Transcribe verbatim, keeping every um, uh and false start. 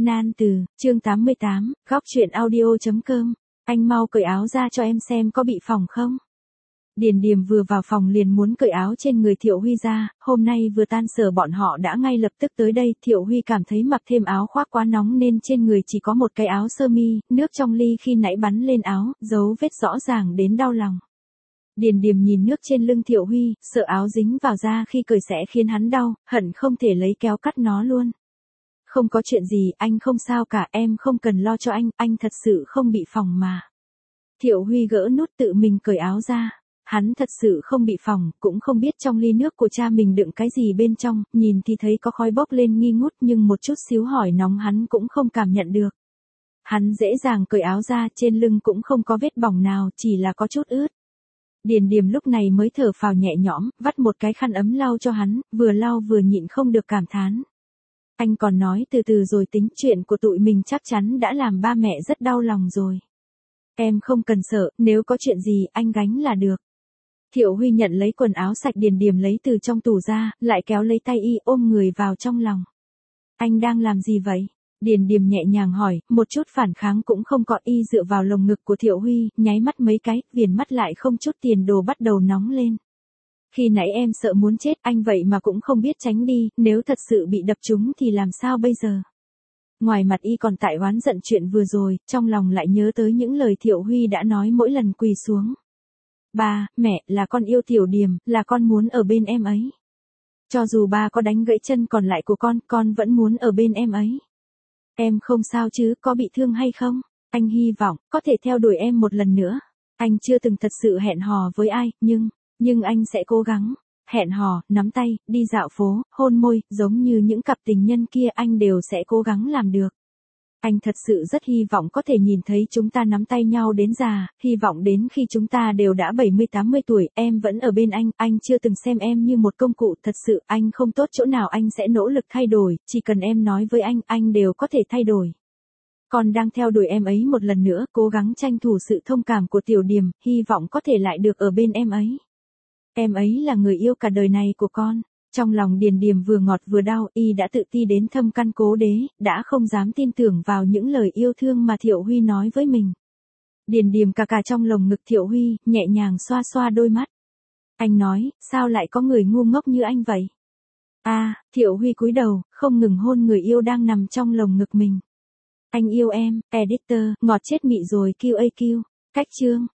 Nan từ, chương tám mươi tám, góc truyện audio chấm com. Anh mau cởi áo ra cho em xem có bị phỏng không? Điền Điềm vừa vào phòng liền muốn cởi áo trên người Thiệu Huy ra, hôm nay vừa tan sở bọn họ đã ngay lập tức tới đây, Thiệu Huy cảm thấy mặc thêm áo khoác quá nóng nên trên người chỉ có một cái áo sơ mi, nước trong ly khi nãy bắn lên áo, dấu vết rõ ràng đến đau lòng. Điền Điềm nhìn nước trên lưng Thiệu Huy, sợ áo dính vào da khi cởi sẽ khiến hắn đau, hận không thể lấy kéo cắt nó luôn. Không có chuyện gì, anh không sao cả, em không cần lo cho anh, anh thật sự không bị phỏng mà. Thiệu Huy gỡ nút tự mình cởi áo ra. Hắn thật sự không bị phỏng, cũng không biết trong ly nước của cha mình đựng cái gì bên trong, nhìn thì thấy có khói bốc lên nghi ngút nhưng một chút xíu hỏi nóng hắn cũng không cảm nhận được. Hắn dễ dàng cởi áo ra, trên lưng cũng không có vết bỏng nào, chỉ là có chút ướt. Điền Điềm lúc này mới thở phào nhẹ nhõm, vắt một cái khăn ấm lau cho hắn, vừa lau vừa nhịn không được cảm thán. Anh còn nói từ từ rồi tính, chuyện của tụi mình chắc chắn đã làm ba mẹ rất đau lòng rồi. Em không cần sợ, nếu có chuyện gì anh gánh là được. Thiệu Huy nhận lấy quần áo sạch Điền Điềm lấy từ trong tủ ra, lại kéo lấy tay y ôm người vào trong lòng. Anh đang làm gì vậy? Điền Điềm nhẹ nhàng hỏi, một chút phản kháng cũng không có, y dựa vào lồng ngực của Thiệu Huy, nháy mắt mấy cái, viền mắt lại không chút tiền đồ bắt đầu nóng lên. Khi nãy em sợ muốn chết, anh vậy mà cũng không biết tránh đi, nếu thật sự bị đập trúng thì làm sao bây giờ? Ngoài mặt y còn tại oán giận chuyện vừa rồi, trong lòng lại nhớ tới những lời Thiệu Huy đã nói mỗi lần quỳ xuống. Ba, mẹ, là con yêu Tiểu Điềm, là con muốn ở bên em ấy. Cho dù ba có đánh gãy chân còn lại của con, con vẫn muốn ở bên em ấy. Em không sao chứ, có bị thương hay không? Anh hy vọng, có thể theo đuổi em một lần nữa. Anh chưa từng thật sự hẹn hò với ai, nhưng, nhưng anh sẽ cố gắng. Hẹn hò, nắm tay, đi dạo phố, hôn môi, giống như những cặp tình nhân kia anh đều sẽ cố gắng làm được. Anh thật sự rất hy vọng có thể nhìn thấy chúng ta nắm tay nhau đến già, hy vọng đến khi chúng ta đều đã bảy mươi tám mươi tuổi, em vẫn ở bên anh, anh chưa từng xem em như một công cụ, thật sự anh không tốt chỗ nào anh sẽ nỗ lực thay đổi, chỉ cần em nói với anh, anh đều có thể thay đổi. Con đang theo đuổi em ấy một lần nữa, cố gắng tranh thủ sự thông cảm của Tiểu Điềm, hy vọng có thể lại được ở bên em ấy. Em ấy là người yêu cả đời này của con. Trong lòng Điền Điềm vừa ngọt vừa đau, y đã tự ti đến thâm căn cố đế, đã không dám tin tưởng vào những lời yêu thương mà Thiệu Huy nói với mình. Điền Điềm cà cà trong lồng ngực Thiệu Huy, nhẹ nhàng xoa xoa đôi mắt. Anh nói, sao lại có người ngu ngốc như anh vậy? À, Thiệu Huy cúi đầu, không ngừng hôn người yêu đang nằm trong lồng ngực mình. Anh yêu em, editor, ngọt chết mị rồi, kiu a kiu. Cách chương.